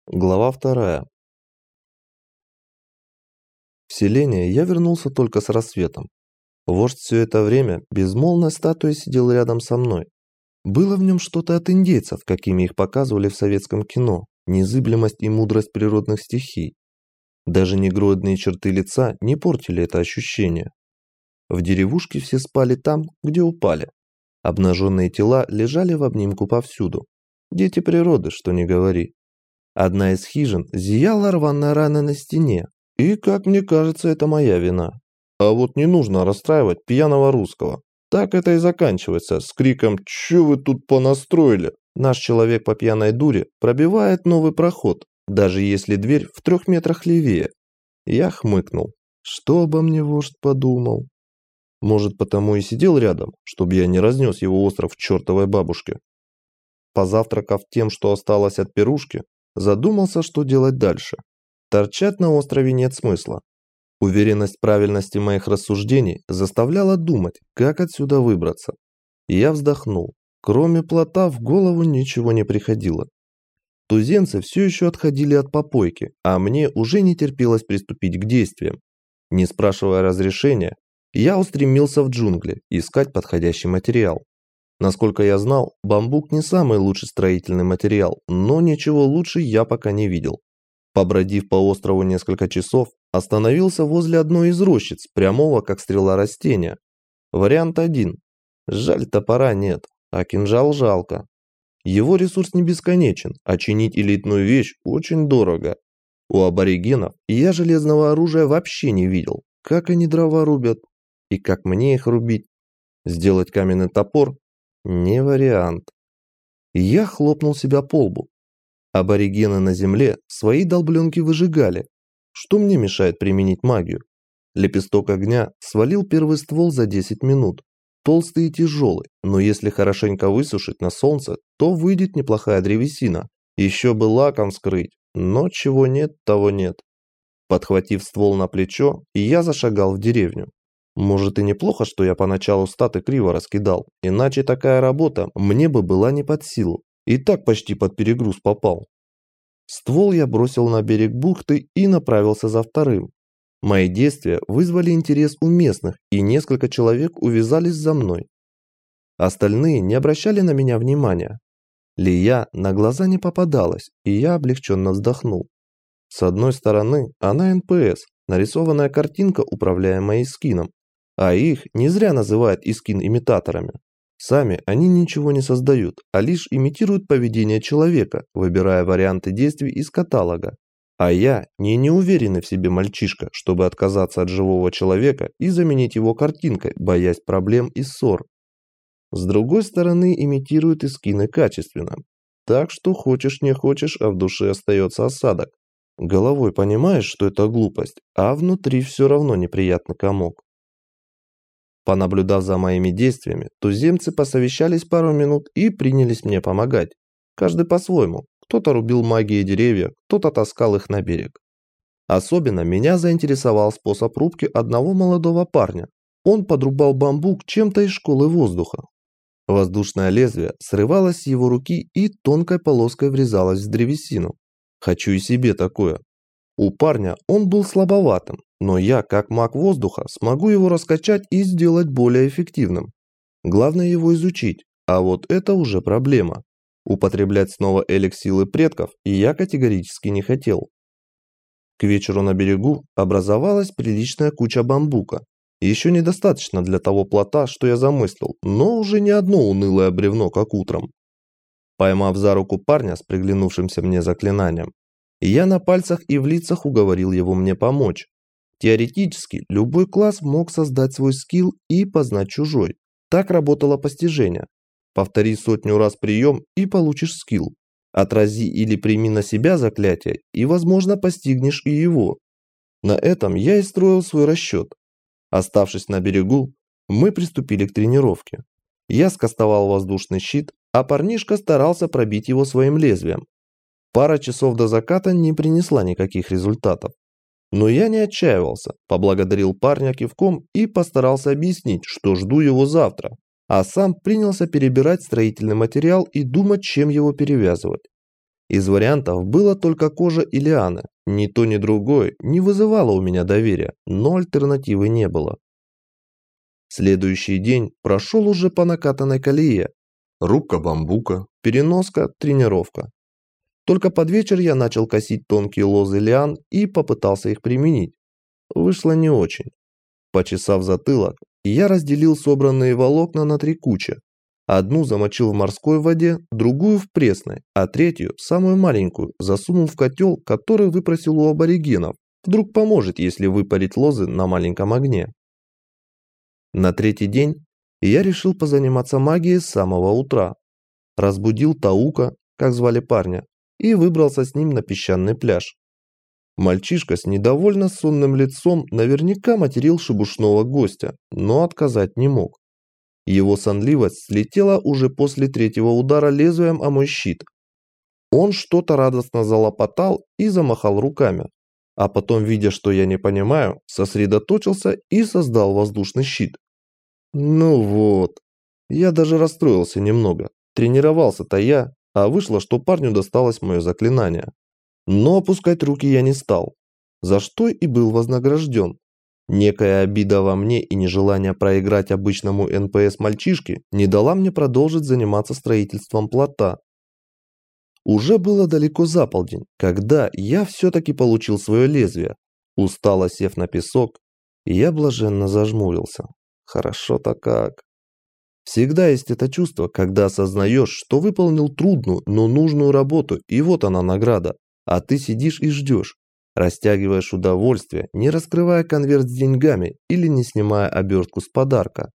Глава 2. В селение я вернулся только с рассветом. Вождь все это время безмолвной статуей сидел рядом со мной. Было в нем что-то от индейцев, какими их показывали в советском кино, незыблемость и мудрость природных стихий. Даже негродные черты лица не портили это ощущение. В деревушке все спали там, где упали. Обнаженные тела лежали в обнимку повсюду. Дети природы, что ни говори. Одна из хижин зияла рваная рана на стене. И, как мне кажется, это моя вина. А вот не нужно расстраивать пьяного русского. Так это и заканчивается с криком «Чё вы тут понастроили?». Наш человек по пьяной дуре пробивает новый проход, даже если дверь в 3 метрах левее. Я хмыкнул. Что обо мне вождь подумал? Может, потому и сидел рядом, чтобы я не разнес его остров чертовой бабушке. Позавтракав тем, что осталось от пирушки, задумался, что делать дальше. Торчать на острове нет смысла. Уверенность в правильности моих рассуждений заставляла думать, как отсюда выбраться. Я вздохнул. Кроме плота в голову ничего не приходило. Туземцы все еще отходили от попойки, а мне уже не терпелось приступить к действиям. Не спрашивая разрешения, я устремился в джунгли искать подходящий материал. Насколько я знал, бамбук не самый лучший строительный материал, но ничего лучше я пока не видел. Побродив по острову несколько часов, остановился возле одной из рощиц, прямого как стрела растения. Вариант 1. Жаль, топора нет, а кинжал жалко. Его ресурс не бесконечен, а чинить элитную вещь очень дорого. У аборигенов я железного оружия вообще не видел. Как они дрова рубят? И как мне их рубить? Сделать каменный топор? Не вариант. Я хлопнул себя по лбу. Аборигены на земле свои долбленки выжигали. Что мне мешает применить магию? Лепесток огня свалил первый ствол за 10 минут. Толстый и тяжелый, но если хорошенько высушить на солнце, то выйдет неплохая древесина. Еще бы лаком вскрыть, но чего нет, того нет. Подхватив ствол на плечо, я зашагал в деревню. Может и неплохо, что я поначалу статы криво раскидал, иначе такая работа мне бы была не под силу. И так почти под перегруз попал. Ствол я бросил на берег бухты и направился за вторым. Мои действия вызвали интерес у местных, и несколько человек увязались за мной. Остальные не обращали на меня внимания. Лия на глаза не попадалась, и я облегченно вздохнул. С одной стороны, она НПС, нарисованная картинка, управляемая Искином, а их не зря называют Искин-имитаторами. Сами они ничего не создают, а лишь имитируют поведение человека, выбирая варианты действий из каталога. А я не неуверенный в себе мальчишка, чтобы отказаться от живого человека и заменить его картинкой, боясь проблем и ссор. С другой стороны, имитируют Искины качественно. Так что хочешь не хочешь, а в душе остается осадок. Головой понимаешь, что это глупость, а внутри все равно неприятный комок. Понаблюдав за моими действиями, туземцы посовещались пару минут и принялись мне помогать. Каждый по-своему. Кто-то рубил магией деревья, кто-то таскал их на берег. Особенно меня заинтересовал способ рубки одного молодого парня. Он подрубал бамбук чем-то из школы воздуха. Воздушное лезвие срывалось с его руки и тонкой полоской врезалось в древесину. Хочу и себе такое. У парня он был слабоватым, но я, как маг воздуха, смогу его раскачать и сделать более эффективным. Главное его изучить, а вот это уже проблема. Употреблять снова элик силы предков я категорически не хотел. К вечеру на берегу образовалась приличная куча бамбука. Еще недостаточно для того плота, что я замыслил, но уже не одно унылое бревно, как утром. Поймав за руку парня с приглянувшимся мне заклинанием, я на пальцах и в лицах уговорил его мне помочь. Теоретически, любой класс мог создать свой скилл и познать чужой. Так работало постижение. Повтори 100 раз прием и получишь скилл. Отрази или прими на себя заклятие, и, возможно, постигнешь и его. На этом я и строил свой расчет. Оставшись на берегу, мы приступили к тренировке. Я скастовал воздушный щит, а парнишка старался пробить его своим лезвием. Пара часов до заката не принесла никаких результатов. Но я не отчаивался, поблагодарил парня кивком и постарался объяснить, что жду его завтра, а сам принялся перебирать строительный материал и думать, чем его перевязывать. Из вариантов было только кожа и лианы. Ни то, ни другое не вызывало у меня доверия, но альтернативы не было. Следующий день прошел уже по накатанной колее. Рубка бамбука, переноска, тренировка. Только под вечер я начал косить тонкие лозы лиан и попытался их применить. Вышло не очень. Почесав затылок, я разделил собранные волокна на 3 кучи. Одну замочил в морской воде, другую в пресной, а третью, самую маленькую, засунул в котел, который выпросил у аборигенов. Вдруг поможет, если выпарить лозы на маленьком огне. На 3-й день я решил позаниматься магией с самого утра. Разбудил Таука, как звали парня, и выбрался с ним на песчаный пляж. Мальчишка с недовольно сонным лицом наверняка материл шебушного гостя, но отказать не мог. Его сонливость слетела уже после 3-го удара лезвием о мой щит. Он что-то радостно залопотал и замахал руками, а потом, видя, что я не понимаю, сосредоточился и создал воздушный щит. Ну вот, я даже расстроился немного. Тренировался-то я, а вышло, что парню досталось мое заклинание. Но опускать руки я не стал, за что и был вознагражден. Некая обида во мне и нежелание проиграть обычному НПС-мальчишке не дала мне продолжить заниматься строительством плота. Уже было далеко за полдень, когда я все-таки получил свое лезвие. Устало сев на песок, я блаженно зажмурился. Хорошо-то как. Всегда есть это чувство, когда осознаешь, что выполнил трудную, но нужную работу, и вот она награда, а ты сидишь и ждешь. Растягиваешь удовольствие, не раскрывая конверт с деньгами или не снимая обертку с подарка.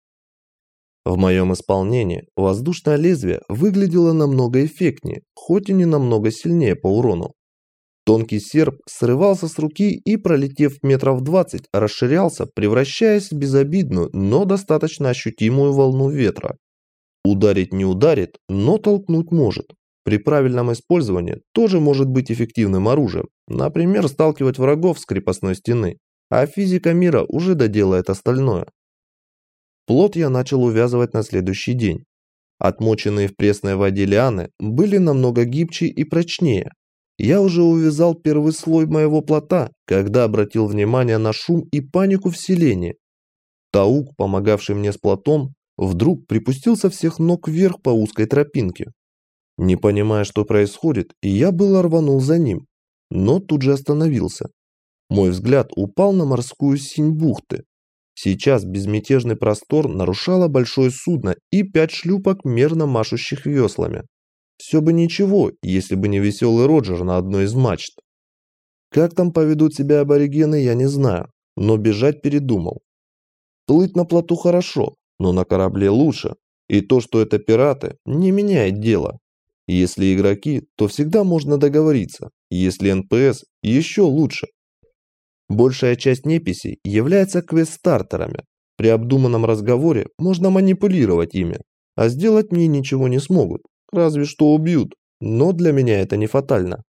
В моем исполнении воздушное лезвие выглядело намного эффектнее, хоть и не намного сильнее по урону. Тонкий серп срывался с руки и, пролетев метров 20, расширялся, превращаясь в безобидную, но достаточно ощутимую волну ветра. Ударить не ударит, но толкнуть может. При правильном использовании тоже может быть эффективным оружием, например, сталкивать врагов с крепостной стены, а физика мира уже доделает остальное. Плот я начал увязывать на следующий день. Отмоченные в пресной воде лианы были намного гибче и прочнее. Я уже увязал первый слой моего плота, когда обратил внимание на шум и панику в селении. Таук, помогавший мне с плотом, вдруг припустил со всех ног вверх по узкой тропинке. Не понимая, что происходит, я было рванул за ним, но тут же остановился. Мой взгляд упал на морскую синь бухты. Сейчас безмятежный простор нарушало большое судно и 5 шлюпок, мерно машущих веслами. Все бы ничего, если бы не веселый Роджер на одной из мачт. Как там поведут себя аборигены, я не знаю, но бежать передумал. Плыть на плоту хорошо, но на корабле лучше, и то, что это пираты, не меняет дело. Если игроки, то всегда можно договориться, если НПС, еще лучше. Большая часть неписей является квест-стартерами. При обдуманном разговоре можно манипулировать ими, а сделать мне ничего не смогут, разве что убьют, но для меня это не фатально.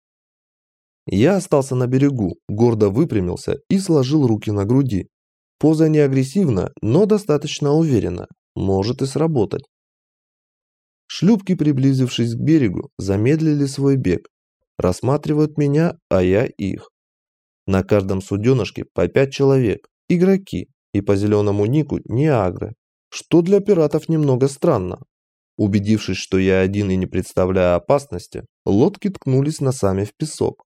Я остался на берегу, гордо выпрямился и сложил руки на груди. Поза не агрессивна, но достаточно уверенно, может и сработать. Шлюпки, приблизившись к берегу, замедлили свой бег. Рассматривают меня, а я их. На каждом суденышке по 5 человек, игроки, и по зеленому нику неагры, что для пиратов немного странно. Убедившись, что я один и не представляю опасности, лодки ткнулись носами в песок.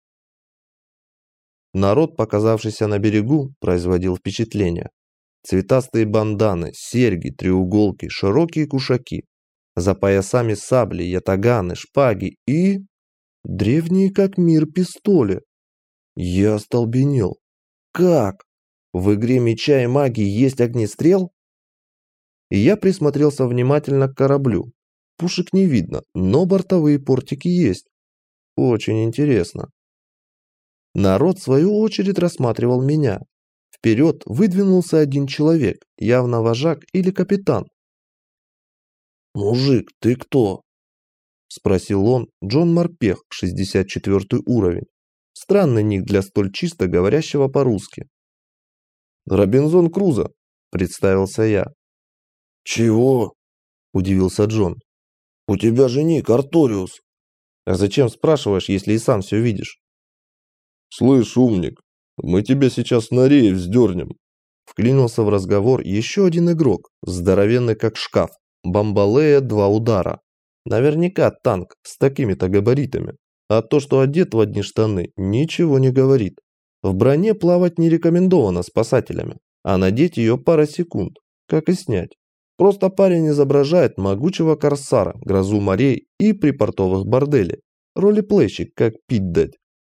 Народ, показавшийся на берегу, производил впечатление. Цветастые банданы, серьги, треуголки, широкие кушаки. За поясами сабли, ятаганы, шпаги и... древние как мир пистоли. Я остолбенел. Как? В игре меча и магии есть огнестрел? И я присмотрелся внимательно к кораблю. Пушек не видно, но бортовые портики есть. Очень интересно. Народ, в свою очередь, рассматривал меня. Вперед выдвинулся один человек, явно вожак или капитан. «Мужик, ты кто?» – спросил он, Джон Морпех, 64 уровень. Странный ник для столь чисто говорящего по-русски. «Робинзон Крузо», – представился я. «Чего?» – удивился Джон. «У тебя же ник Арториус». А зачем спрашиваешь, если и сам все видишь? Слышь, умник, мы тебя сейчас на рее вздернем. Вклинился в разговор еще один игрок, здоровенный как шкаф. Бамбалея 2 удара. Наверняка танк с такими-то габаритами. А то, что одет в одни штаны, ничего не говорит. В броне плавать не рекомендовано спасателями, а надеть ее пара секунд, как и снять. Просто парень изображает могучего корсара, грозу морей и припортовых борделей. Ролеплейщик, как пить дать.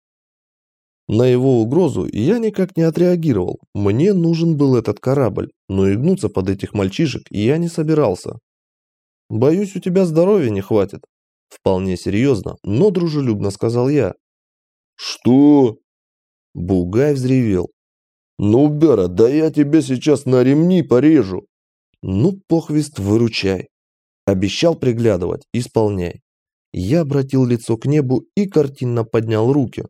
На его угрозу я никак не отреагировал. Мне нужен был этот корабль, но и гнуться под этих мальчишек я не собирался. «Боюсь, у тебя здоровья не хватит», – вполне серьезно, но дружелюбно сказал я. «Что?» Бугай взревел. «Ну, Бера, да я тебя сейчас на ремни порежу!» «Ну, похвист, выручай!» Обещал приглядывать, исполняй. Я обратил лицо к небу и картинно поднял руки.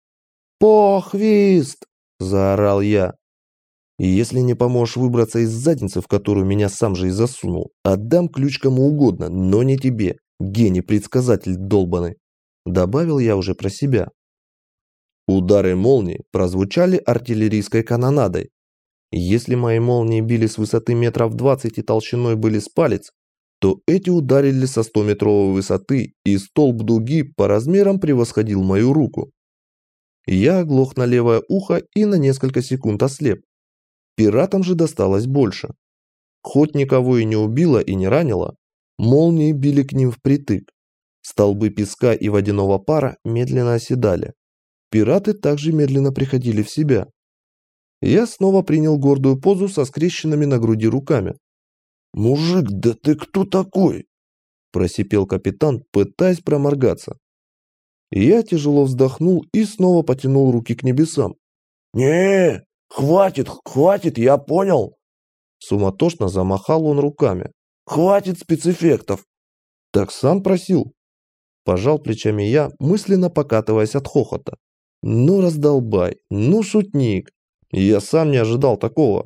«Похвист!» – заорал я. «И если не поможешь выбраться из задницы, в которую меня сам же и засунул, отдам ключ кому угодно, но не тебе, гений-предсказатель долбаный!» Добавил я уже про себя. Удары молнии прозвучали артиллерийской канонадой. Если мои молнии били с высоты метров 20 и толщиной были с палец, то эти ударили со 100-метровой высоты, и столб дуги по размерам превосходил мою руку. Я оглох на левое ухо и на несколько секунд ослеп. Пиратам же досталось больше. Хоть никого и не убило и не ранило, молнии били к ним впритык. Столбы песка и водяного пара медленно оседали. Пираты также медленно приходили в себя. Я снова принял гордую позу со скрещенными на груди руками. «Мужик, да ты кто такой?» – просипел капитан, пытаясь проморгаться. Я тяжело вздохнул и снова потянул руки к небесам. «Не, хватит, я понял!» Суматошно замахал он руками. «Хватит спецэффектов!» «Так сам просил!» Пожал плечами я, мысленно покатываясь от хохота. «Ну раздолбай, ну шутник! Я сам не ожидал такого!»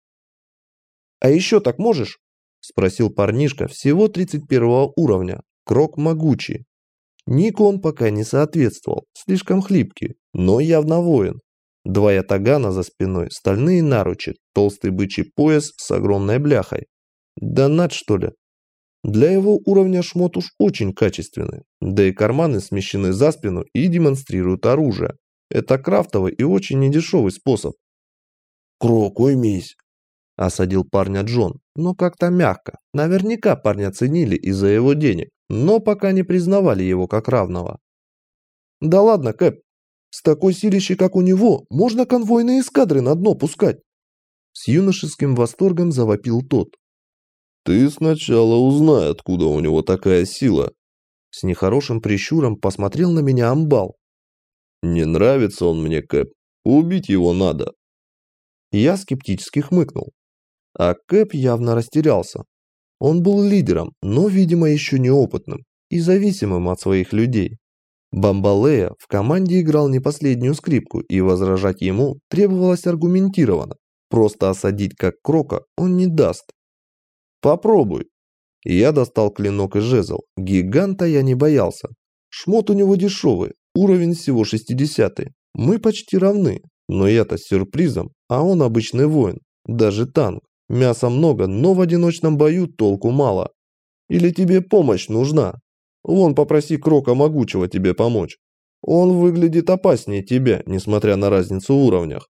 «А еще так можешь?» – спросил парнишка всего 31 уровня, Крок могучий. Нику он пока не соответствовал, слишком хлипкий, но явно воин. 2 ятагана за спиной, стальные наручи, толстый бычий пояс с огромной бляхой. Донат, что ли? Для его уровня шмот уж очень качественный, да и карманы смещены за спину и демонстрируют оружие. Это крафтовый и очень недешевый способ. «Крок, уймись!» – осадил парня Джон, но как-то мягко. Наверняка парня ценили из-за его денег, но пока не признавали его как равного. «Да ладно, Кэп, с такой силищей, как у него, можно конвойные эскадры на дно пускать!» С юношеским восторгом завопил тот. «Ты сначала узнай, откуда у него такая сила!» С нехорошим прищуром посмотрел на меня амбал. «Не нравится он мне, Кэп. Убить его надо!» Я скептически хмыкнул. А Кэп явно растерялся. Он был лидером, но, видимо, еще неопытным и зависимым от своих людей. Бамбалея в команде играл не последнюю скрипку, и возражать ему требовалось аргументированно. Просто осадить как Крока он не даст. «Попробуй». Я достал клинок и жезл. Гиганта я не боялся. Шмот у него дешевый, уровень всего 60-й. Мы почти равны, но я-то с сюрпризом, а он обычный воин, даже танк. Мяса много, но в одиночном бою толку мало. Или тебе помощь нужна? Вон, попроси Крока могучего тебе помочь. Он выглядит опаснее тебя, несмотря на разницу в уровнях.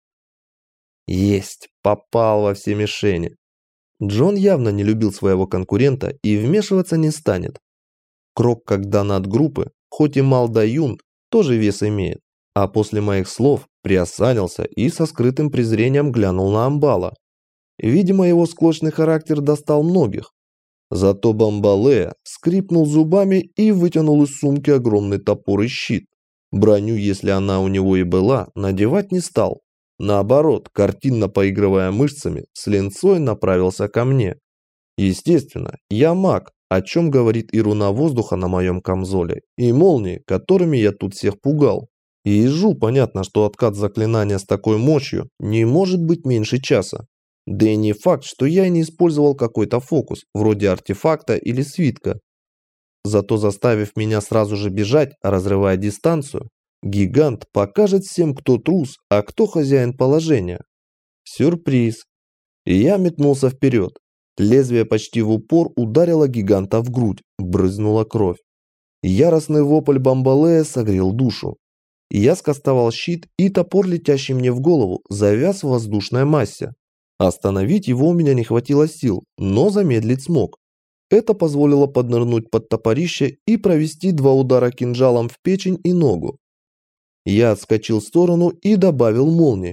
Есть, попал во все мишени. Джон явно не любил своего конкурента и вмешиваться не станет. Крок, как донат группы, хоть и мал да юн, тоже вес имеет. А после моих слов приосанился и со скрытым презрением глянул на амбала. Видимо, его склочный характер достал многих. Зато Бамбалея скрипнул зубами и вытянул из сумки огромный топор и щит. Броню, если она у него и была, надевать не стал. Наоборот, картинно поигрывая мышцами, с линцой направился ко мне. Естественно, я маг, о чем говорит и руна воздуха на моем камзоле, и молнии, которыми я тут всех пугал. И ежу понятно, что откат заклинания с такой мощью не может быть меньше часа. Да и не факт, что я не использовал какой-то фокус, вроде артефакта или свитка. зато заставив меня сразу же бежать, разрывая дистанцию, гигант покажет всем, кто трус, а кто хозяин положения. Сюрприз. И я метнулся вперед. Лезвие почти в упор ударило гиганта в грудь, брызнула кровь. Яростный вопль Бамбалея согрел душу. Я скостовал щит, и топор, летящий мне в голову, завяз в воздушной массе. Остановить его у меня не хватило сил, но замедлить смог. Это позволило поднырнуть под топорище и провести 2 удара кинжалом в печень и ногу. Я отскочил в сторону и добавил молнии.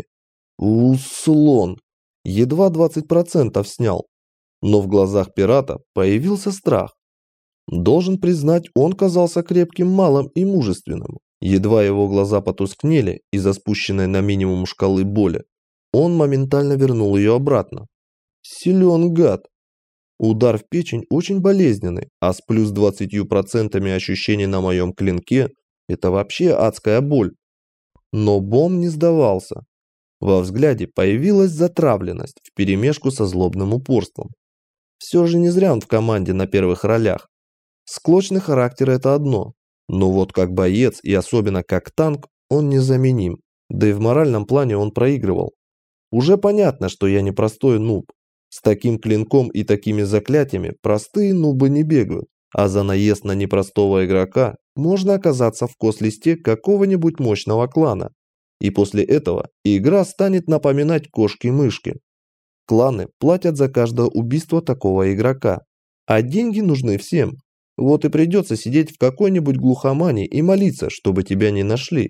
Слон! Едва 20% снял. Но в глазах пирата появился страх. Должен признать, он казался крепким малым и мужественным. Едва его глаза потускнели из-за спущенной на минимум шкалы боли, он моментально вернул ее обратно. Силен гад. Удар в печень очень болезненный, а с плюс 20% ощущений на моем клинке – это вообще адская боль. Но Бом не сдавался. Во взгляде появилась затравленность вперемешку со злобным упорством. Все же не зря он в команде на первых ролях. Склочный характер – это одно, но вот как боец и особенно как танк он незаменим, да и в моральном плане он проигрывал. Уже понятно, что я не простой нуб. С таким клинком и такими заклятиями простые нубы не бегают, а за наезд на непростого игрока можно оказаться в кост-листе какого-нибудь мощного клана. И после этого игра станет напоминать кошки-мышки. Кланы платят за каждое убийство такого игрока, а деньги нужны всем. Вот и придется сидеть в какой-нибудь глухомане и молиться, чтобы тебя не нашли.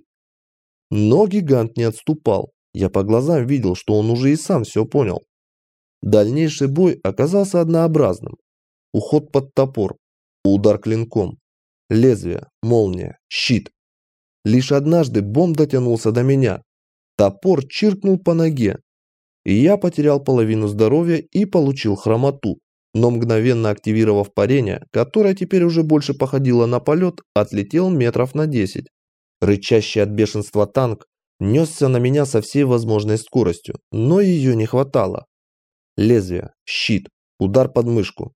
Но гигант не отступал. Я по глазам видел, что он уже и сам все понял. Дальнейший бой оказался однообразным. Уход под топор, удар клинком, лезвие, молния, щит. Лишь однажды Бом дотянулся до меня. Топор чиркнул по ноге. И я потерял половину здоровья и получил хромоту. Но мгновенно активировав парение, которое теперь уже больше походило на полет, отлетел метров на 10. Рычащий от бешенства танк несся на меня со всей возможной скоростью, но ее не хватало. Лезвие, щит, удар под мышку.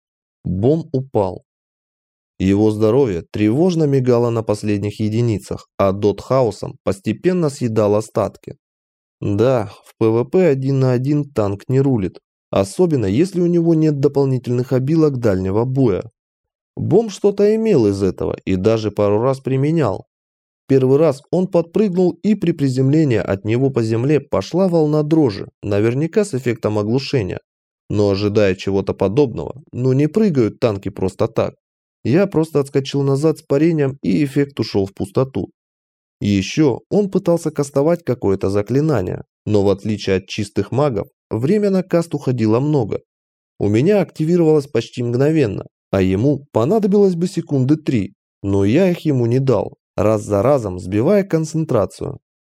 Бом упал. Его здоровье тревожно мигало на последних единицах, а дот хаосом постепенно съедал остатки. Да, в ПВП 1 на 1 танк не рулит. Особенно, если у него нет дополнительных обилок дальнего боя. Бом что-то имел из этого и даже пару раз применял. Первый раз он подпрыгнул, и при приземлении от него по земле пошла волна дрожи, наверняка с эффектом оглушения. Но ожидая чего-то подобного, не прыгают танки просто так. Я просто отскочил назад с парением, и эффект ушел в пустоту. Еще он пытался кастовать какое-то заклинание, но в отличие от чистых магов, время на каст уходило много. У меня активировалось почти мгновенно, а ему понадобилось бы секунды 3, но я их ему не дал, раз за разом сбивая концентрацию.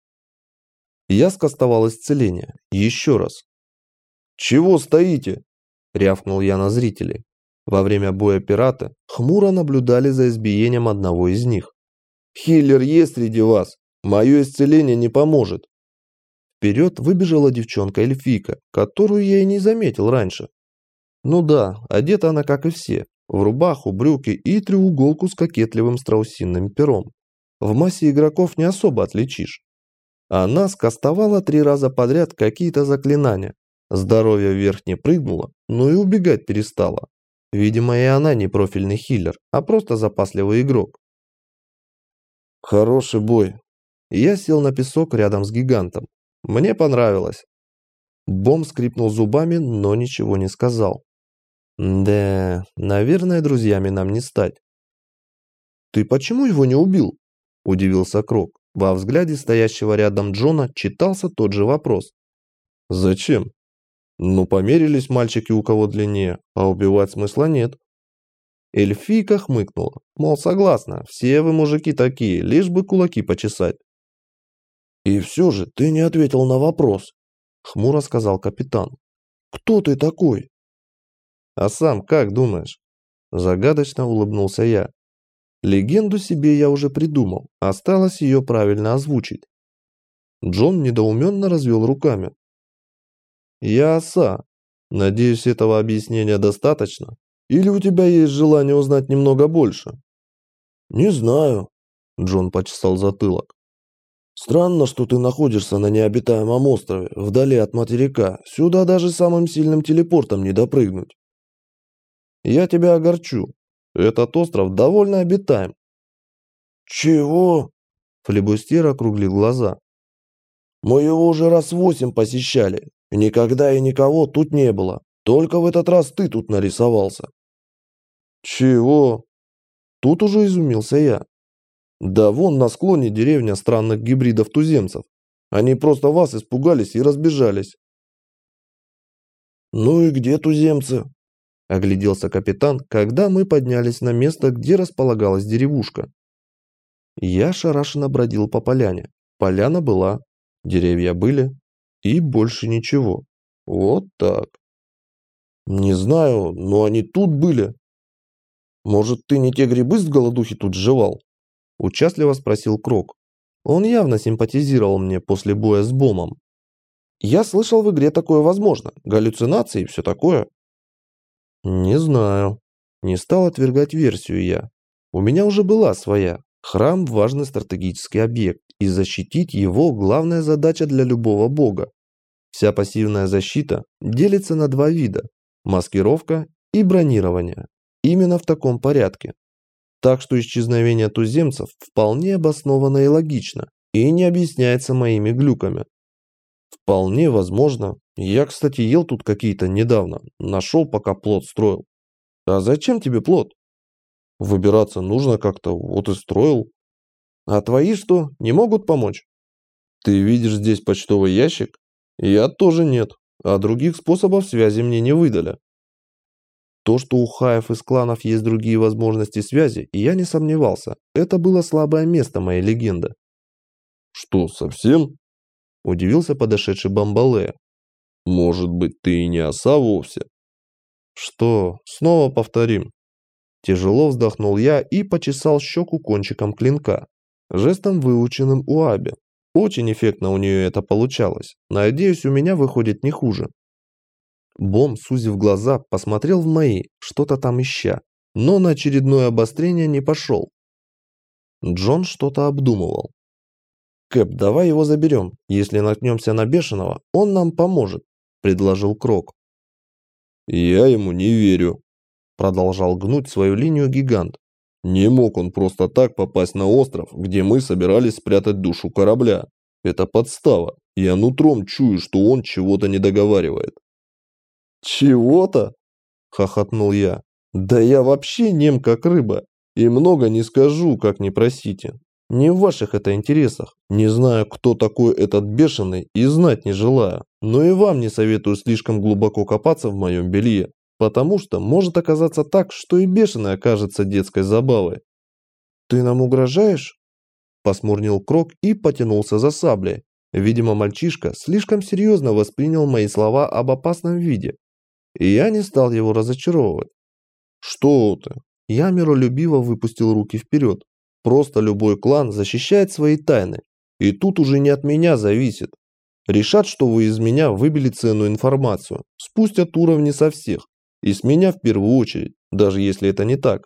Я скастовал исцеление. Еще раз. «Чего стоите?» – рявкнул я на зрителей. Во время боя пираты хмуро наблюдали за избиением одного из них. «Хиллер есть среди вас. Мое исцеление не поможет». Вперед выбежала девчонка-эльфийка, которую я и не заметил раньше. Ну да, одета она, как и все, в рубаху, брюки и треуголку с кокетливым страусиным пером. В массе игроков не особо отличишь. Она скастовала 3 раза подряд какие-то заклинания. Здоровье вверх не прыгнуло, но и убегать перестала. Видимо, и она не профильный хиллер, а просто запасливый игрок. Хороший бой. Я сел на песок рядом с гигантом. Мне понравилось. Бом скрипнул зубами, но ничего не сказал. Да, наверное, друзьями нам не стать. «Ты почему его не убил?» – удивился Крок. Во взгляде стоящего рядом Джона читался тот же вопрос. «Зачем? Померились мальчики, у кого длиннее, а убивать смысла нет». Эльфийка хмыкнула, мол, согласна, все вы мужики такие, лишь бы кулаки почесать. «И все же ты не ответил на вопрос», – хмуро сказал капитан. «Кто ты такой?» «А сам как думаешь?» – загадочно улыбнулся я. Легенду себе я уже придумал, осталось ее правильно озвучить. Джон недоуменно развел руками. «Я оса. Надеюсь, этого объяснения достаточно. Или у тебя есть желание узнать немного больше? Не знаю. Джон почесал затылок. Странно, что ты находишься на необитаемом острове, вдали от материка. Сюда даже самым сильным телепортом не допрыгнуть. Я тебя огорчу. Этот остров довольно обитаем. Чего? Флебустьер округлил глаза. Мы его уже раз 8 посещали. Никогда и никого тут не было. Только в этот раз ты тут нарисовался. Чего? Тут уже изумился я. Да вон на склоне деревня странных гибридов-туземцев. Они просто вас испугались и разбежались. Ну и где туземцы? Огляделся капитан, когда мы поднялись на место, где располагалась деревушка. Я ошарашенно бродил по поляне. Поляна была, деревья были и больше ничего. Вот так. Не знаю, но они тут были. Может, ты не те грибы с голодухи тут жевал? Участливо спросил Крок. Он явно симпатизировал мне после боя с Бомом. Я слышал, в игре такое возможно. Галлюцинации и все такое. Не знаю. Не стал отвергать версию я. У меня уже была своя. Храм – важный стратегический объект, и защитить его – главная задача для любого бога. Вся пассивная защита делится на два вида – маскировка и бронирование. Именно в таком порядке. Так что исчезновение туземцев вполне обосновано и логично, и не объясняется моими глюками. Вполне возможно. Я, кстати, ел тут какие-то недавно. Нашел, пока плот строил. А зачем тебе плот? Выбираться нужно как-то, вот и строил. А твои что, не могут помочь? Ты видишь здесь почтовый ящик? Я тоже нет. А других способов связи мне не выдали. То, что у хаев из кланов есть другие возможности связи, я не сомневался. Это было слабое место моей легенды. Что, совсем? Удивился подошедший Бамбалея. Может быть, ты и не оса вовсе? Что, снова повторим? Тяжело вздохнул я и почесал щеку кончиком клинка, жестом выученным у Аби. Очень эффектно у нее это получалось. Надеюсь, у меня выходит не хуже. Бом, сузив глаза, посмотрел в мои, что-то там ища, но на очередное обострение не пошел. Джон что-то обдумывал. «Кэп, давай его заберем. Если наткнемся на бешеного, он нам поможет», – предложил Крок. «Я ему не верю», – продолжал гнуть свою линию гигант. «Не мог он просто так попасть на остров, где мы собирались спрятать душу корабля. Это подстава. Я нутром чую, что он чего-то не договаривает». «Чего-то?» – хохотнул я. «Да я вообще нем как рыба. И много не скажу, как не просите. Не в ваших это интересах. Не знаю, кто такой этот бешеный, и знать не желаю. Но и вам не советую слишком глубоко копаться в моем белье, потому что может оказаться так, что и бешеный окажется детской забавой». «Ты нам угрожаешь?» – посмурнил Крок и потянулся за саблей. Видимо, мальчишка слишком серьезно воспринял мои слова об опасном виде. И я не стал его разочаровывать. «Что ты?» Я миролюбиво выпустил руки вперед. Просто любой клан защищает свои тайны. И тут уже не от меня зависит. Решат, что вы из меня выбили ценную информацию. Спустят уровни со всех. И с меня в первую очередь, даже если это не так.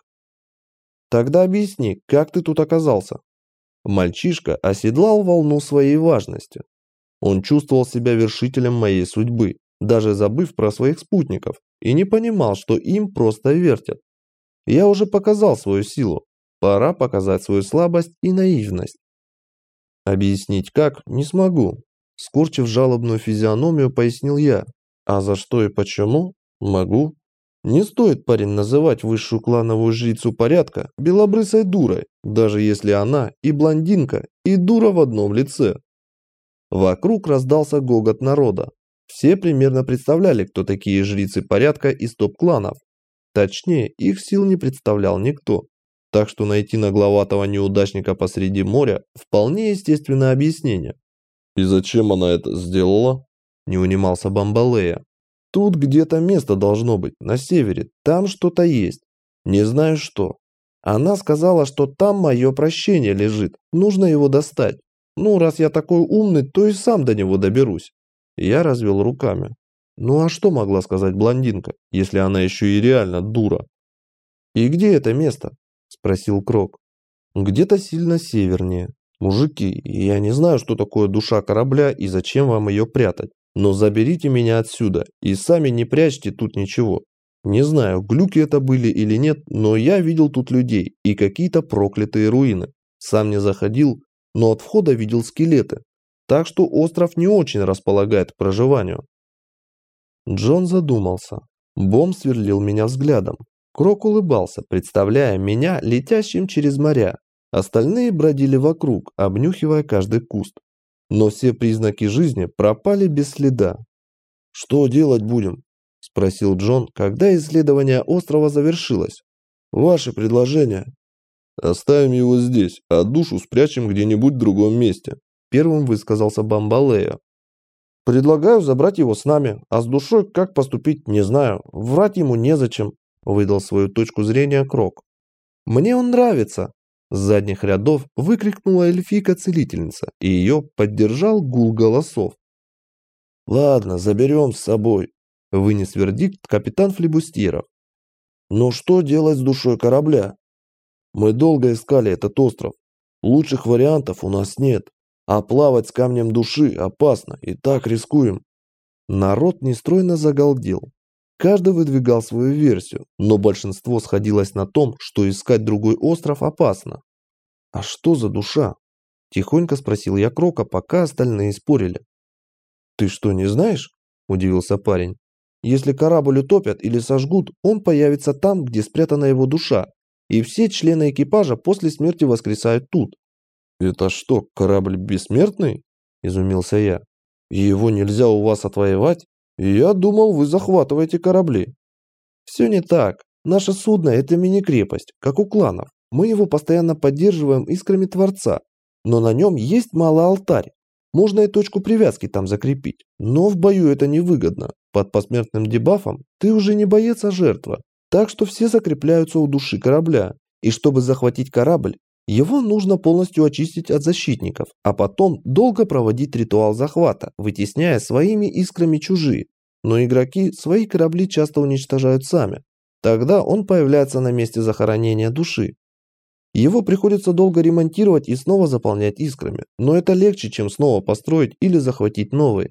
Тогда объясни, как ты тут оказался? Мальчишка оседлал волну своей важности. Он чувствовал себя вершителем моей судьбы, даже забыв про своих спутников, и не понимал, что им просто вертят. Я уже показал свою силу. Пора показать свою слабость и наивность. Объяснить как, не смогу. Скорчив жалобную физиономию, пояснил я. А за что и почему? Могу. Не стоит, парень, называть высшую клановую жрицу порядка белобрысой дурой, даже если она и блондинка, и дура в одном лице. Вокруг раздался гогот народа. Все примерно представляли, кто такие жрицы порядка из топ-кланов. Точнее, их сил не представлял никто. Так что найти нагловатого неудачника посреди моря – вполне естественное объяснение. «И зачем она это сделала?» – не унимался Бамбалея. «Тут где-то место должно быть, на севере, там что-то есть. Не знаю что. Она сказала, что там мое прощение лежит, нужно его достать. Ну, раз я такой умный, то и сам до него доберусь». Я развел руками. Ну а что могла сказать блондинка, если она еще и реально дура? «И где это место?» – спросил Крок. «Где-то сильно севернее. Мужики, я не знаю, что такое душа корабля и зачем вам ее прятать, но заберите меня отсюда и сами не прячьте тут ничего. Не знаю, глюки это были или нет, но я видел тут людей и какие-то проклятые руины. Сам не заходил, но от входа видел скелеты. Так что остров не очень располагает к проживанию». Джон задумался. Бом сверлил меня взглядом. Крок улыбался, представляя меня летящим через моря. Остальные бродили вокруг, обнюхивая каждый куст. Но все признаки жизни пропали без следа. «Что делать будем?» – спросил Джон, когда исследование острова завершилось. «Ваши предложения?» «Оставим его здесь, а душу спрячем где-нибудь в другом месте», – первым высказался Бамбалео. «Предлагаю забрать его с нами, а с душой как поступить, не знаю. Врать ему незачем», – выдал свою точку зрения Крок. «Мне он нравится», – с задних рядов выкрикнула эльфийка-целительница, и ее поддержал гул голосов. «Ладно, заберем с собой», – вынес вердикт капитан Флебустьеров. «Но что делать с душой корабля? Мы долго искали этот остров. Лучших вариантов у нас нет. А плавать с камнем души опасно, и так рискуем». Народ нестройно загалдел. Каждый выдвигал свою версию, но большинство сходилось на том, что искать другой остров опасно. «А что за душа?» – тихонько спросил я Крока, пока остальные спорили. «Ты что, не знаешь?» – удивился парень. «Если корабль утопят или сожгут, он появится там, где спрятана его душа, и все члены экипажа после смерти воскресают тут». «Это что, корабль бессмертный?» – изумился я. «И его нельзя у вас отвоевать? Я думал, вы захватываете корабли». «Все не так. Наше судно – это мини-крепость, как у кланов. Мы его постоянно поддерживаем искрами Творца, но на нем есть малый алтарь. Можно и точку привязки там закрепить, но в бою это невыгодно. Под посмертным дебафом ты уже не боец, а жертва. Так что все закрепляются у души корабля. И чтобы захватить корабль, его нужно полностью очистить от защитников, а потом долго проводить ритуал захвата, вытесняя своими искрами чужие. Но игроки свои корабли часто уничтожают сами. Тогда он появляется на месте захоронения души. Его приходится долго ремонтировать и снова заполнять искрами, но это легче, чем снова построить или захватить новый.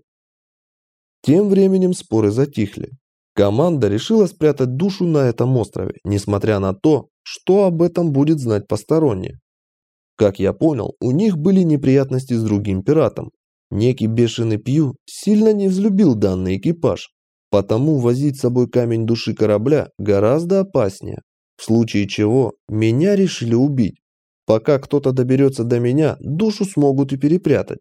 Тем временем споры затихли. Команда решила спрятать душу на этом острове, несмотря на то, что об этом будет знать посторонние. Как я понял, у них были неприятности с другим пиратом. Некий бешеный Пью сильно не взлюбил данный экипаж, потому возить с собой камень души корабля гораздо опаснее. В случае чего меня решили убить. Пока кто-то доберется до меня, душу смогут и перепрятать.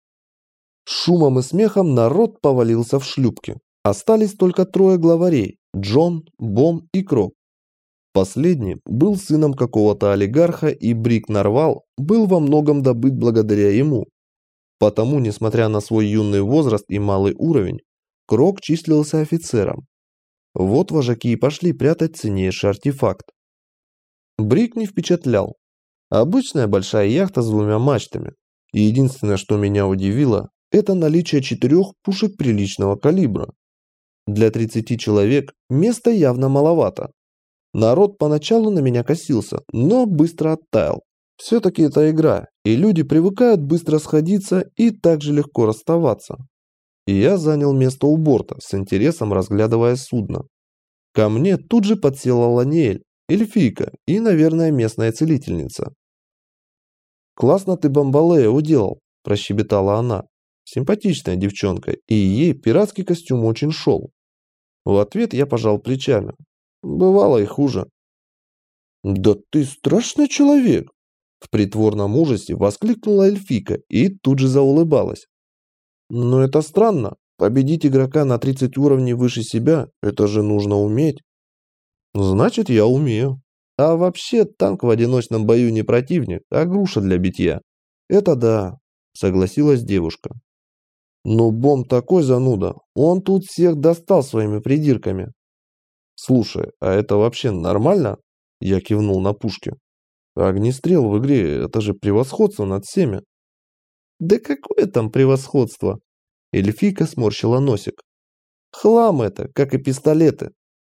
С шумом и смехом народ повалился в шлюпки. Остались только трое главарей – Джон, Бом и Крок. Последний был сыном какого-то олигарха, и Брик Нарвал был во многом добыт благодаря ему. Потому, несмотря на свой юный возраст и малый уровень, Крок числился офицером. Вот вожаки и пошли прятать ценнейший артефакт. Брик не впечатлял. Обычная большая яхта с двумя мачтами. И единственное, что меня удивило, это наличие 4 пушек приличного калибра. Для 30 человек места явно маловато. Народ поначалу на меня косился, но быстро оттаял. Все-таки это игра, и люди привыкают быстро сходиться и так же легко расставаться. И я занял место у борта, с интересом разглядывая судно. Ко мне тут же подсела Ланиэль, эльфийка и, наверное, местная целительница. «Классно ты Бамбалея уделал», – прощебетала она. Симпатичная девчонка, и ей пиратский костюм очень шел. В ответ я пожал плечами. Бывало и хуже. «Да ты страшный человек!» В притворном ужасе воскликнула эльфийка и тут же заулыбалась. «Но это странно. Победить игрока на 30 уровней выше себя – это же нужно уметь». «Значит, я умею. А вообще танк в одиночном бою не противник, а груша для битья». «Это да», – согласилась девушка. «Но Бом такой зануда, он тут всех достал своими придирками». «Слушай, а это вообще нормально?» – я кивнул на пушки. «Огнестрел в игре – это же превосходство над всеми». «Да какое там превосходство?» Эльфийка сморщила носик. «Хлам это, как и пистолеты.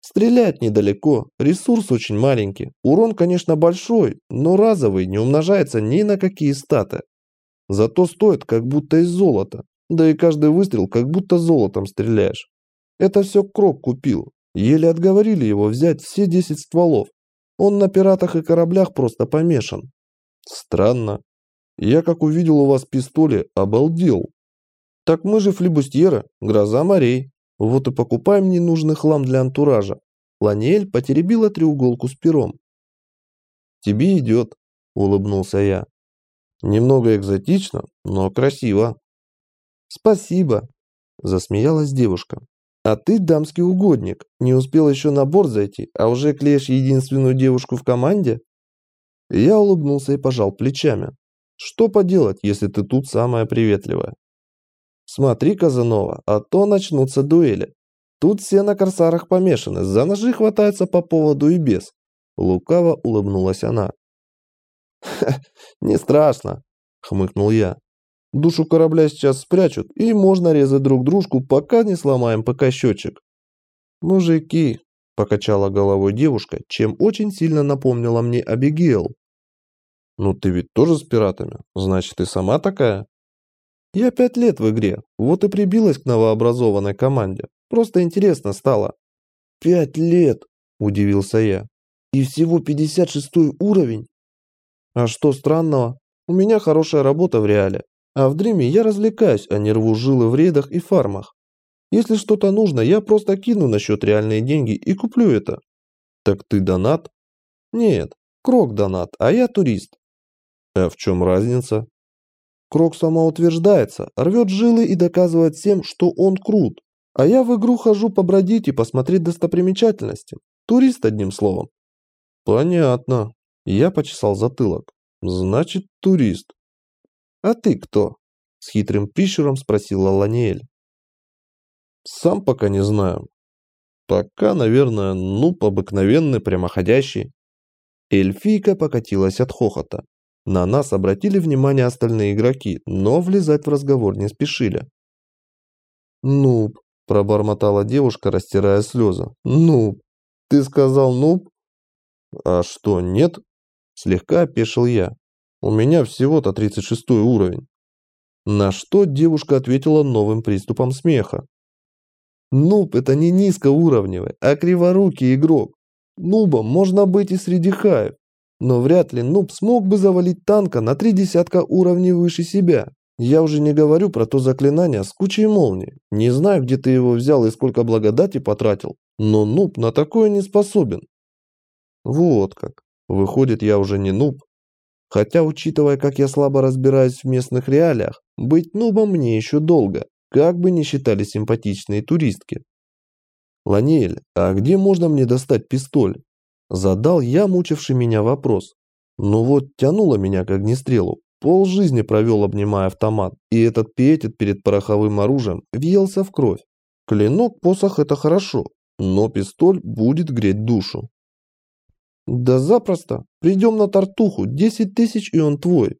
Стрелять недалеко, ресурс очень маленький. Урон, конечно, большой, но разовый, не умножается ни на какие статы. Зато стоит как будто из золота. Да и каждый выстрел как будто золотом стреляешь. Это все Крок купил. Еле отговорили его взять все 10 стволов. Он на пиратах и кораблях просто помешан. Странно. Я как увидел у вас пистоли, обалдел. Так мы же флибустьеры, гроза морей. Вот и покупаем ненужный хлам для антуража. Ланиэль потеребила треуголку с пером. Тебе идет, улыбнулся я. Немного экзотично, но красиво. Спасибо, засмеялась девушка. А ты дамский угодник. Не успел еще на борт зайти, а уже клеишь единственную девушку в команде? Я улыбнулся и пожал плечами. Что поделать, если ты тут самая приветливая? Смотри, Казанова, а то начнутся дуэли. Тут все на корсарах помешаны, за ножи хватаются по поводу и без. Лукаво улыбнулась она. Не страшно, хмыкнул я. Душу корабля сейчас спрячут, и можно резать друг дружку, пока не сломаем ПК-счетчик. Мужики, покачала головой девушка, чем очень сильно напомнила мне Абигейл. Ну ты ведь тоже с пиратами, значит и сама такая? Я 5 лет в игре, вот и прибилась к новообразованной команде. Просто интересно стало. 5 лет, удивился я. И всего 56 уровень? А что странного? У меня хорошая работа в реале. А в дриме я развлекаюсь, а не рву жилы в рейдах и фармах. Если что-то нужно, я просто кину на счет реальные деньги и куплю это. Так ты донат? Нет, Крок донат, а я турист. А в чем разница? Крок самоутверждается, рвет жилы и доказывает всем, что он крут. А я в игру хожу побродить и посмотреть достопримечательности. Турист, одним словом. Понятно. Я почесал затылок. Значит, турист. А ты кто? С хитрым прищуром спросила Ланиэль. Сам пока не знаю. Пока, наверное, обыкновенный, прямоходящий. Эльфийка покатилась от хохота. На нас обратили внимание остальные игроки, но влезать в разговор не спешили. «Нуб», – пробормотала девушка, растирая слезы. «Нуб. Ты сказал нуб?» «А что, нет?» – слегка опешил я. «У меня всего-то 36 уровень». На что девушка ответила новым приступом смеха. «Нуб – это не низкоуровневый, а криворукий игрок. Нубом можно быть и среди хаев. Но вряд ли нуб смог бы завалить танка на 3 десятка уровней выше себя. Я уже не говорю про то заклинание с кучей молний. Не знаю, где ты его взял и сколько благодати потратил, но нуб на такое не способен». Вот как. Выходит, я уже не нуб. Хотя, учитывая, как я слабо разбираюсь в местных реалиях, быть нубом мне еще долго, как бы ни считали симпатичные туристки. «Ланиэль, а где можно мне достать пистоль?» Задал я мучивший меня вопрос. Ну вот, тянуло меня к огнестрелу. Полжизни провел, обнимая автомат, и этот пиетет перед пороховым оружием въелся в кровь. Клинок, посох – это хорошо, но пистоль будет греть душу. «Да запросто. Придем на Тартуху. 10 тысяч, и он твой».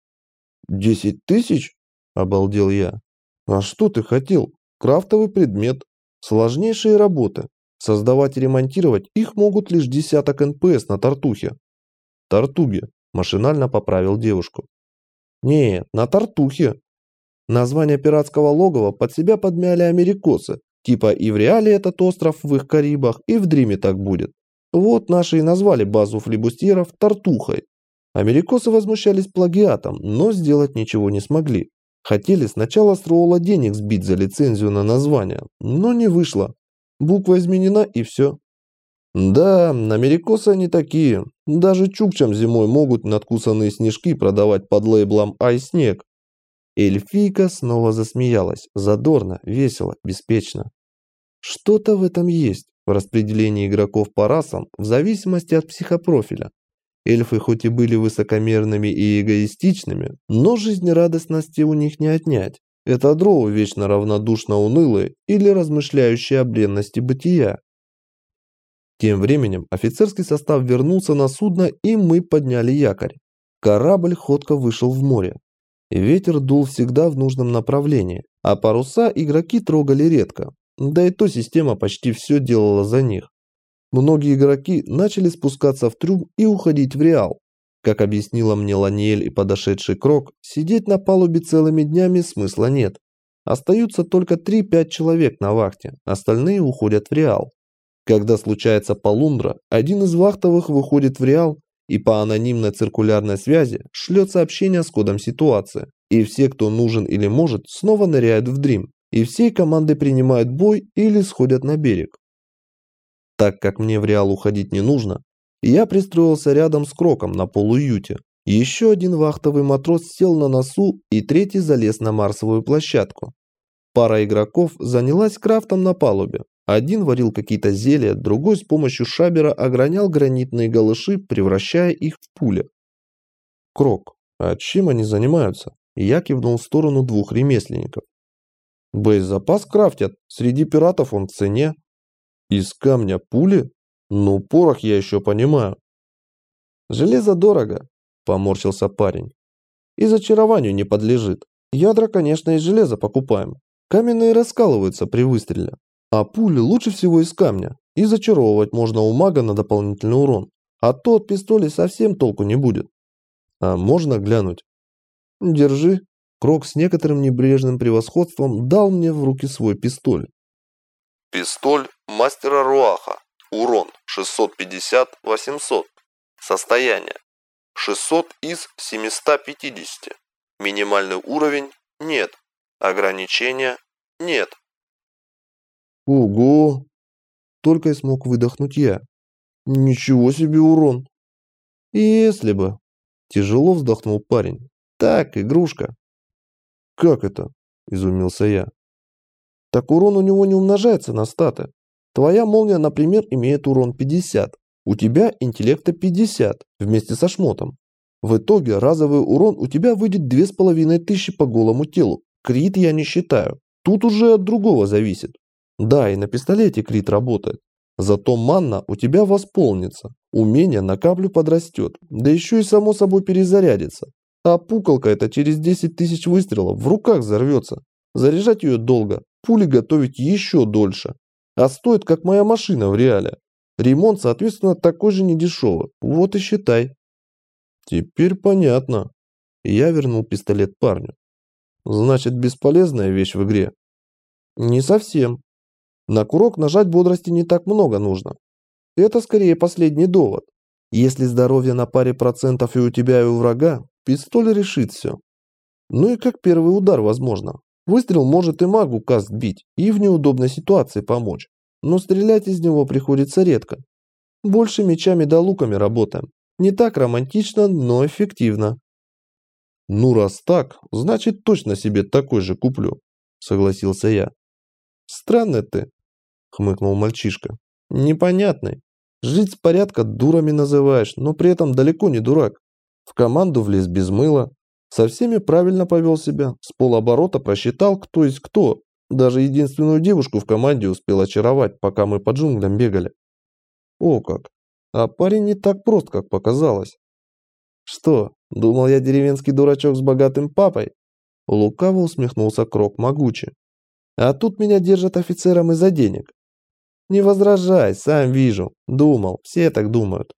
10 тысяч? Обалдел я. А что ты хотел? Крафтовый предмет. Сложнейшие работы. Создавать и ремонтировать их могут лишь десяток НПС на Тартухе. Тартуге. Машинально поправил девушку. Нет, на Тартухе. Название пиратского логова под себя подмяли америкосы. Типа и в реале этот остров в их Карибах, и в Дриме так будет. Вот наши и назвали базу флибустьеров Тартухой. Америкосы возмущались плагиатом, но сделать ничего не смогли. Хотели сначала с Роула денег сбить за лицензию на название, но не вышло. Буква изменена и все. Да, америкосы они такие. Даже чукчам зимой могут надкусанные снежки продавать под лейблом «Айснег». Эльфийка снова засмеялась, задорно, весело, беспечно. Что-то в этом есть, в распределении игроков по расам, в зависимости от психопрофиля. Эльфы хоть и были высокомерными и эгоистичными, но жизнерадостности у них не отнять. Это дроу вечно равнодушно унылые или размышляющие о бренности бытия. Тем временем офицерский состав вернулся на судно, и мы подняли якорь. Корабль ходко вышел в море. Ветер дул всегда в нужном направлении, а паруса игроки трогали редко. Да и то система почти все делала за них. Многие игроки начали спускаться в трюм и уходить в Реал. Как объяснила мне Ланиэль и подошедший Крок, сидеть на палубе целыми днями смысла нет. Остаются только 3-5 человек на вахте, остальные уходят в Реал. Когда случается полундра, один из вахтовых выходит в Реал и по анонимной циркулярной связи шлет сообщение с кодом ситуации. И все, кто нужен или может, снова ныряют в Дрим, и всей командой принимают бой или сходят на берег. Так как мне в Реал уходить не нужно, я пристроился рядом с Кроком на полуюте. Еще один вахтовый матрос сел на носу, и третий залез на марсовую площадку. Пара игроков занялась крафтом на палубе. Один варил какие-то зелья, другой с помощью шабера огранял гранитные галыши, превращая их в пули. «Крок, а чем они занимаются?» Я кивнул в сторону двух ремесленников. «Боезапас крафтят, среди пиратов он в цене». «Из камня пули? Ну, порох я еще понимаю». «Железо дорого», – поморщился парень. «И зачарованию не подлежит. Ядра, конечно, из железа покупаем. Каменные раскалываются при выстреле. А пули лучше всего из камня. И зачаровывать можно у мага на дополнительный урон. А то от пистоля совсем толку не будет». «А можно глянуть?» «Держи». Крок с некоторым небрежным превосходством дал мне в руки свой пистоль. Пистоль мастера Руаха. Урон 650-800. Состояние 600 из 750. Минимальный уровень нет. Ограничения нет. «Ого!» Только и смог выдохнуть я. «Ничего себе урон!» «Если бы!» Тяжело вздохнул парень. «Так, игрушка!» «Как это?» – изумился я. «Так урон у него не умножается на статы. Твоя молния, например, имеет урон 50. У тебя интеллекта 50 вместе со шмотом. В итоге разовый урон у тебя выйдет 2500 по голому телу. Крит я не считаю. Тут уже от другого зависит. Да, и на пистолете крит работает. Зато манна у тебя восполнится. Умение на каплю подрастет. Да еще и само собой перезарядится. А пукалка это через 10 000 выстрелов в руках взорвется. Заряжать ее долго. Пули готовить еще дольше. А стоит, как моя машина в реале. Ремонт, соответственно, такой же недешевый. Вот и считай». «Теперь понятно». Я вернул пистолет парню. «Значит, бесполезная вещь в игре?» «Не совсем. На курок нажать бодрости не так много нужно. Это скорее последний довод. Если здоровье на паре процентов и у тебя, и у врага, пистоль решит все. Ну и как первый удар возможно. Выстрел может и магу каст бить, и в неудобной ситуации помочь. Но стрелять из него приходится редко. Больше мечами да луками работаем. Не так романтично, но эффективно». «Ну раз так, значит точно себе такой же куплю», — согласился я. «Странный ты», — хмыкнул мальчишка. «Непонятный. Жить с порядка дурами называешь, но при этом далеко не дурак. В команду влез без мыла. Со всеми правильно повел себя. С полоборота просчитал, кто есть кто. Даже единственную девушку в команде успел очаровать, пока мы по джунглям бегали». «О как! А парень не так прост, как показалось». «Что, думал я деревенский дурачок с богатым папой?» Лукаво усмехнулся Крок могучий. «А тут меня держат офицером из-за денег». «Не возражай, сам вижу. Думал, все так думают».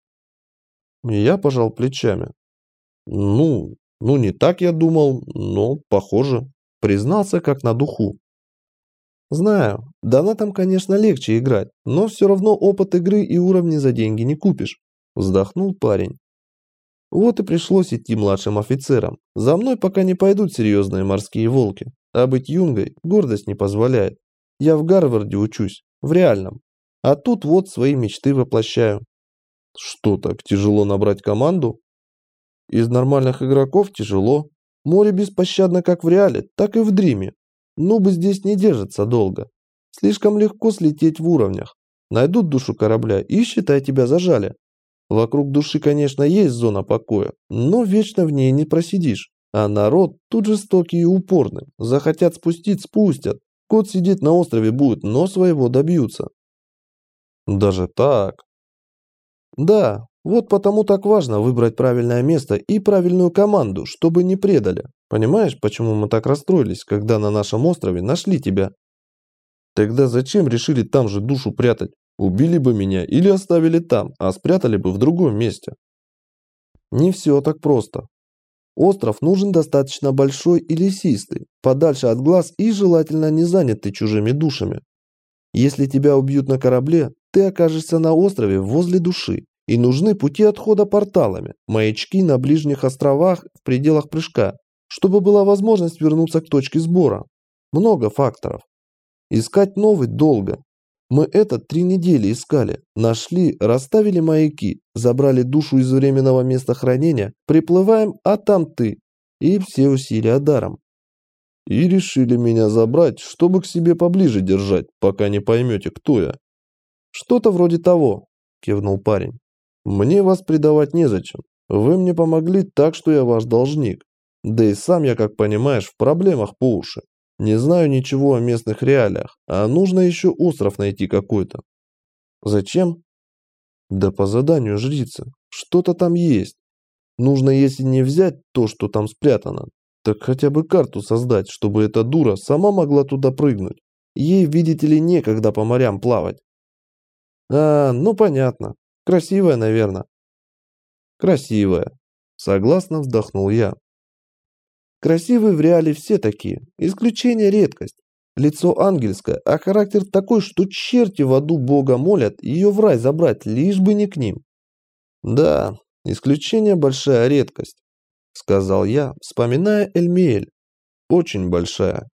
Я пожал плечами. Ну, не так я думал, но похоже. Признался как на духу. «Знаю, донатом, конечно, легче играть, но все равно опыт игры и уровни за деньги не купишь», вздохнул парень. «Вот и пришлось идти младшим офицером. За мной пока не пойдут серьезные морские волки, а быть юнгой гордость не позволяет. Я в Гарварде учусь, в реальном, а тут вот свои мечты воплощаю». «Что, так тяжело набрать команду?» «Из нормальных игроков тяжело. Море беспощадно как в реале, так и в дриме. Нубы здесь не держатся долго. Слишком легко слететь в уровнях. Найдут душу корабля и, считай, тебя зажали. Вокруг души, конечно, есть зона покоя, но вечно в ней не просидишь. А народ тут жестокий и упорный. Захотят спустить – спустят. Кот сидеть на острове будет, но своего добьются». «Даже так?» «Да, вот потому так важно выбрать правильное место и правильную команду, чтобы не предали. Понимаешь, почему мы так расстроились, когда на нашем острове нашли тебя?» «Тогда зачем решили там же душу прятать? Убили бы меня или оставили там, а спрятали бы в другом месте. Не все так просто. Остров нужен достаточно большой и лесистый, подальше от глаз и желательно не занятый чужими душами. Если тебя убьют на корабле, ты окажешься на острове возле души, и нужны пути отхода порталами, маячки на ближних островах в пределах прыжка, чтобы была возможность вернуться к точке сбора. Много факторов. Искать новый долго. Мы это 3 недели искали, нашли, расставили маяки, забрали душу из временного места хранения, приплываем, а там ты. И все усилия даром. И решили меня забрать, чтобы к себе поближе держать, пока не поймете, кто я. Что-то вроде того, кивнул парень. Мне вас предавать незачем. Вы мне помогли так, что я ваш должник. Да и сам я, как понимаешь, в проблемах по уши. Не знаю ничего о местных реалиях, а нужно еще остров найти какой-то. Зачем? Да по заданию жрицы. Что-то там есть. Нужно, если не взять то, что там спрятано, так хотя бы карту создать, чтобы эта дура сама могла туда прыгнуть. Ей, видите ли, некогда по морям плавать. Ну понятно. Красивая, наверное. Красивая. Согласно вздохнул я. Красивые в реале все такие. Исключение редкость. Лицо ангельское, а характер такой, что черти в аду Бога молят ее в рай забрать, лишь бы не к ним. Да, исключение большая редкость, сказал я, вспоминая Эльмиэль. Очень большая.